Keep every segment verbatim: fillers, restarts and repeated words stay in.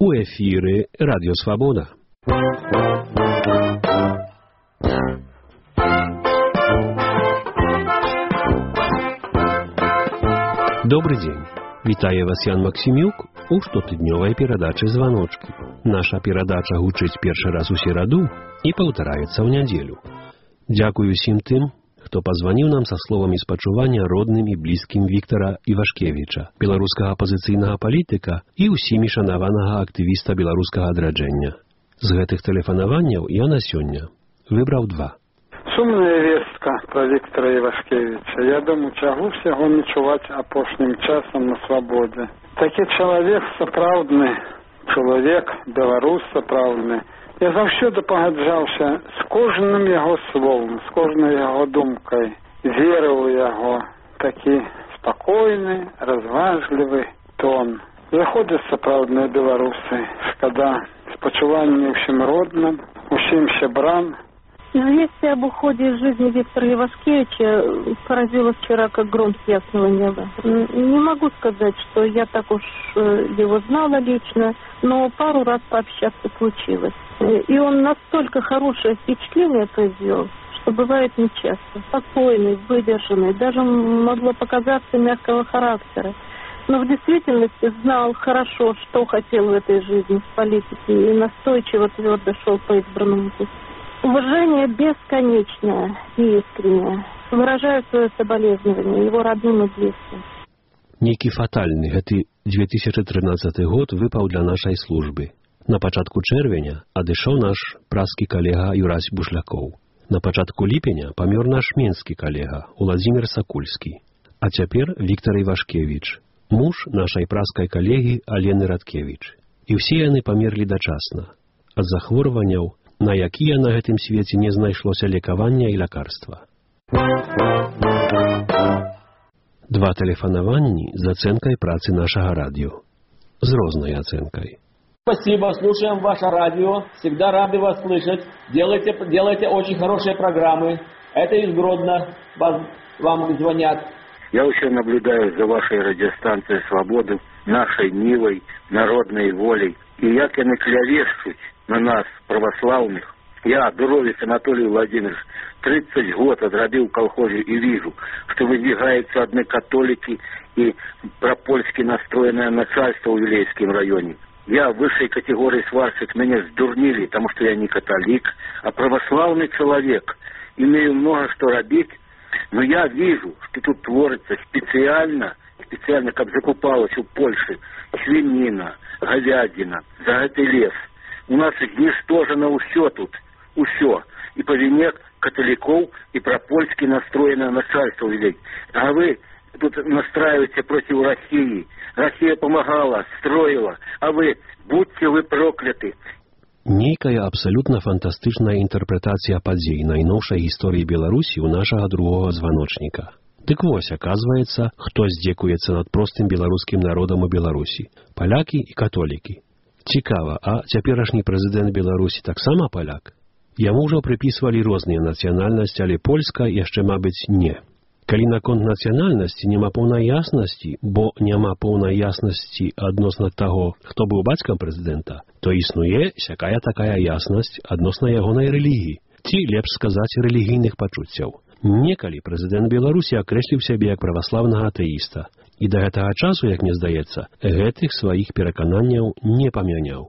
У эфіры Радіо Свабода. Добрый день. Вітае вас Ян Максімюк у штотыднёвай перадачы «Званочкі». Наша перадача гучыць першы раз у сераду і паўтараецца ў нядзелю. Дзякую усім тым, хто пазваніў нам са словамі спачування родным і блізкім Віктара Івашкевіча, беларускага апазіцыйнага палітыка і ўсімі шанаванага актывіста беларускага адраджэння. З гэтых тэлефанаванняў я на сёння выбраў два. Сумная вестка про Віктора Івашкевіча. Я думаю, чаго всяго не чуваць апошнім часам на свабодзе. Такі чалавек сапраўдны, чалавек, беларус сапраўдны. Я заўсёды пагаджаўся з кожным яго словам, з кожнай яго думкай. Верыў у яго такі спакойны, разважлівы тон. Заходзяць сапраўдныя беларусы. Шкада, спачуванне ўсім родным, усім сябрам. Известие об уходе из жизни Виктора Ивашкевича поразило вчера как гром с ясного неба. Не могу сказать, что я так уж его знала лично, но пару раз пообщаться случилось. И он настолько хорошее впечатление произвел, что бывает нечасто. Спокойный, выдержанный, даже могло показаться мягкого характера. Но в действительности знал хорошо, что хотел в этой жизни, в политике, и настойчиво твердо шел по избранному пути. Уважение бесконечное и искреннее. Выражаю свое соболезнование его родным и близким. Нейкі фатальны гэты две тысячи тринадцаты год выпаў для нашай службы. На пачатку чэрвеня адышоў наш праскі калега Юрась Бушлякоў. На пачатку ліпеня памёр наш менскі калега Уладзімір Сакульскі. А цяпер Віктор Івашкевіч, муж нашай праскай калегі Алены Радкевіч. І ўсе яны памерлі дачасна ад захворванняў, на якія на гэтым свеце не знайшлося лекавання і лякарства. Два тэлефанаванні з ацэнкай працы нашага радио. З рознай ацэнкай. Спасибо, слушаем ваше радио. Всегда рады вас слышать. Делайте, делайте очень хорошие программы. Это из Гродно вас, вам звонят. Я еще наблюдаю за вашей радиостанцией «Свободы», нашей Нивой, народной волей. И як яны клявешчуць на нас, православных. Я, Дуровец Анатолий Владимирович, тридцать год отробил в колхозе и вижу, что выдвигаются одни католики и пропольски настроенное начальство в Вилейском районе. Я в высшей категории сварщик, меня сдурнили, потому что я не католик, а православный человек. Имею много что робить, но я вижу, что тут творится специально, специально, как закупалось у Польши, свинина, говядина, за этот лес. У нас изничтожено все тут, все. И по вине католиков, и пропольски настроенное начальство велеть. А вы тут настраиваете против России. Россия помогала, строила, а вы, будьте вы прокляты. Нейкая абсолютно фантастычная інтэрпрэтацыя падзей найноўшай гісторыі Беларусі ў нашага другога званочніка. Дык вось, аказваецца, хто здзекуецца над простым беларускім народам у Беларусі. Палякі і католікі. Цікава, а цяперашні прэзідэнт Беларусі таксама паляк? Яму ўжо прыпісвалі розныя нацыянальнасці, але польска яшчэ, мабыць, не. Калі наконт нацыянальнасці няма поўнай яснасці, бо няма поўнай яснасці адносна таго, хто быў бацькам прэзідэнта, то існуе сякая такая яснасць адносна ягонай рэлігіі, ці, лепш сказаць, рэлігійных пачуццяў. Некалі прэзідэнт Беларусі акрэсліў сябе як праваслаўнага атэіста, і да гэтага часу, як мне здаецца, гэтых сваіх перакананняў не памяняў.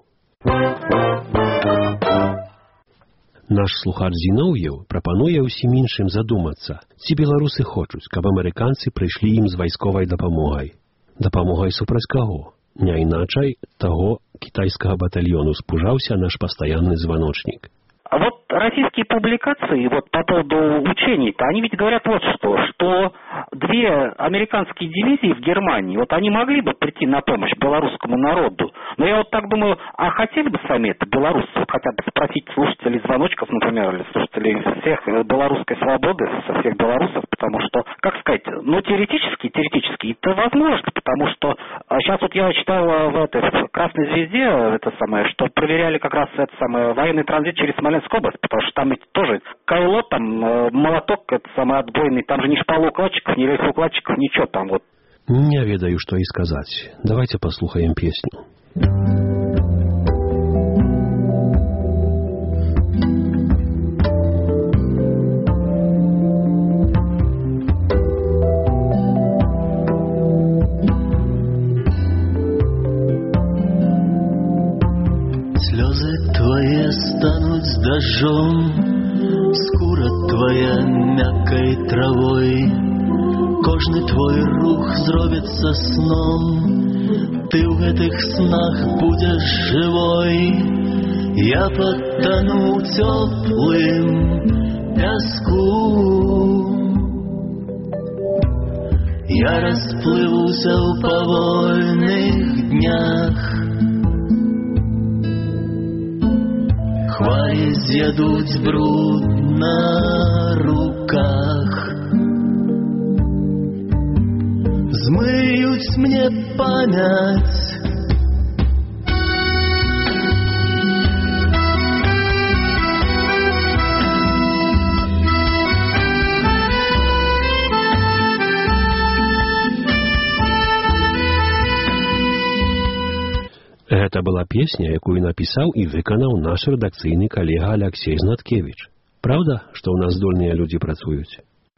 Наш слухач Зіноўеў прапануе ўсім іншым задумацца, ці беларусы хочуць, каб амерыканцы прыйшлі ім з вайсковай дапамогай. Дапамогай супраць каго? Не іначай таго кітайскага батальёну спужаўся наш пастаянны званочнік. А вот российские публикации вот по поводу учений-то, они ведь говорят вот что, что две американские дивизии в Германии, вот они могли бы прийти на помощь белорусскому народу. Но я вот так думаю, а хотели бы сами это белорусы, вот хотя бы спросить слушателей звоночков, например, или слушателей всех белорусской свободы, со всех белорусов, потому что, как сказать, ну теоретически, теоретически это возможно, потому что сейчас вот я читал в этой в Красной Звезде, это самое, что проверяли как раз это самое военный транзит через Смоленск область, потому что там ведь тоже кайло, там молоток, это самый отбойный, там же ни шпалоукладчиков, ни рельсоукладчиков, ничего там вот. Не ведаю, что и сказать. Давайте послухаем песню. дажджом, скура твоя мяккай травой, кожны твой рух зробіцца сном, ты ў гэтых снах будзеш жывой. Я потону ў цёплым пяску, я расплывуся ў павольных днях, хвалі з'ядуць бруд на руках, змыюць мне памяць. Гэта была песня, якую напісаў і выканаў наш рэдакцыйны калега Аляксей Знаткевіч. Правда, што ў нас здольныя людзі працуюць?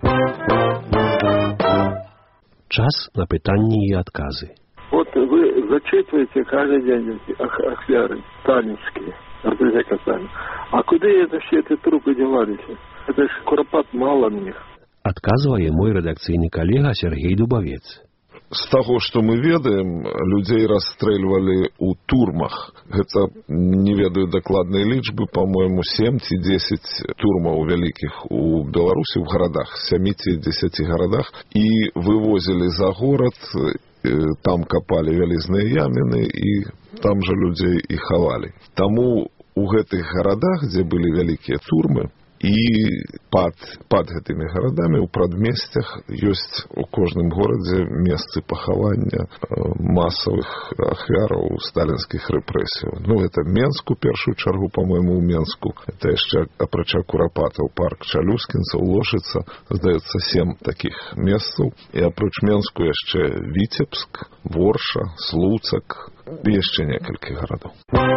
Час на пытанні і адказы. Вот вы зачитываете каждый день ахвяры сталинские, а куда это все эти трупы девались? Это ж Куропат мало на них. Адказвае мой рэдакцыйны калега Сергей Дубавец. З таго, што мы ведаем, людзей расстрэльвалі ў турмах. Гэта, не ведаю дакладнай лічбы, па-мойму, сем ці дзесяць турмаў вялікіх у Беларусі, ў гарадах, сем ці дзесяць гарадах, і вывозілі за горад, там капалі вялізныя яміны, і там жа людзей і хавалі. Таму у гэтых гарадах, дзе былі вялікія турмы, і пад, пад гэтымі гарадамі ў прадмесцях ёсць у кожным горадзе месцы пахавання масавых ахвяраў сталінскіх рэпрэсіяў. Ну, гэта Менск у першую чаргу, па-мойму, у Менску. Это яшчэ, апрача Курапатаў, парк Чалюскінцаў, Лошыца, здаецца, сем такіх месцаў. І апроч Менску яшчэ Віцебск, Ворша, Слуцак і яшчэ некалькі гарадоў.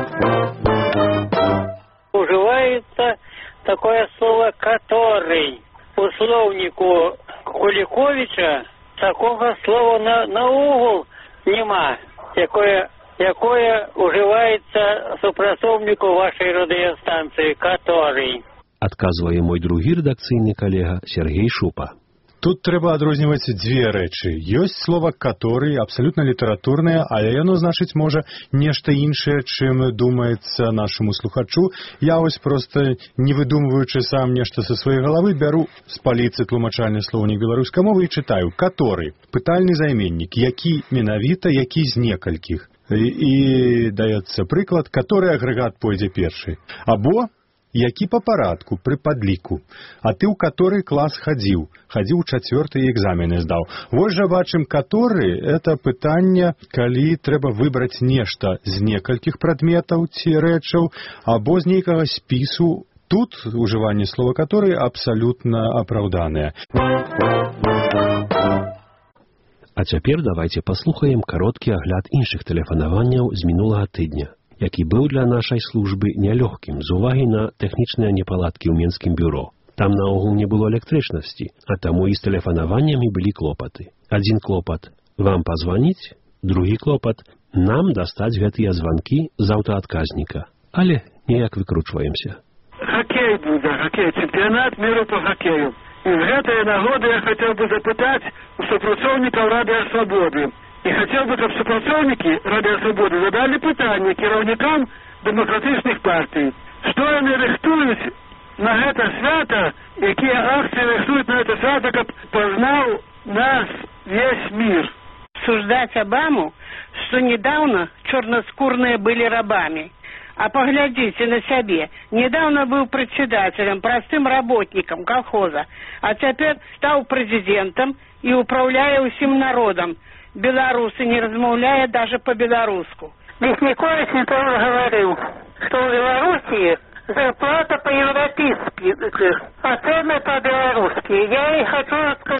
Уживается такое слово «который». У словнику Куликовича такого слова на, наогул нема, якое, якое уживаецца супрацоўніку вашей радыёстанцыі «который». Адказвае мой другі рэдакцыйны калега Сергей Шупа. Тут трэба адрозніваць дзве рэчы. Ёсць слова «который», абсалютна літаратурнае, але яно значыць можа нешта іншае, чым думаецца нашаму слухачу. Я вось проста, не выдумваючы сам нешта са сваёй галавы, бяру з паліцы тлумачальны слоўнік беларускай мовы і чытаю «который». Пытальны займеннік, які менавіта, які з некалькіх. І, і даецца прыклад, «который» агрэгат пойдзе першы. Або які па парадку, пры падліку. А ты ў который клас хадзіў? Хадзіў чацвёрты і экзамены здаў. Вось жа бачым, который — это пытанне, калі трэба выбраць нешта з некалькіх прадметаў ці рэчаў, або з нейкага спісу. Тут ужыванне слова «который» абсалютна апраўданае. А цяпер давайце паслухаем кароткі агляд іншых тэлефанаванняў з мінулага тыдня, які быў для нашай службы нялёгкім з увагі на тэхнічныя непаладкі ў Менскім бюро. Там наогул не было электрычнасці, а таму і з тэлефанаваннямі былі клопаты. Адзін клопат – вам пазваніць, другі клопат – нам дастаць гэтыя званкі з аўтаадказніка. Але неяк выкручваемся. Хоккей будзе, хоккей, чэмпіянат міру по хоккею. І з гэтай нагоды я хацеў бы запытаць у супрацоўнікаў Радыё Свабоды. И хотел бы, чтобы супрацоўнікі Радыё Свабоды задали пытанне кіраўнікам дэмакратычных партый. Што яны рыхтуюць на гэта свята, якія акцыі рыхтуюць на гэта свята, каб пазнаў нас весь мир. Суждать Обаму, что недавно черноскурные были рабами. А поглядите на себе. Недавно был председателем, простым работником колхоза, а теперь стал президентом и управляя усім народом. Белорусы, не размовляя даже по-белоруску. Мясникович мне тоже говорил, что в Белоруссии зарплата по-европейски, а цены по-белорусски. Я и хочу сказать.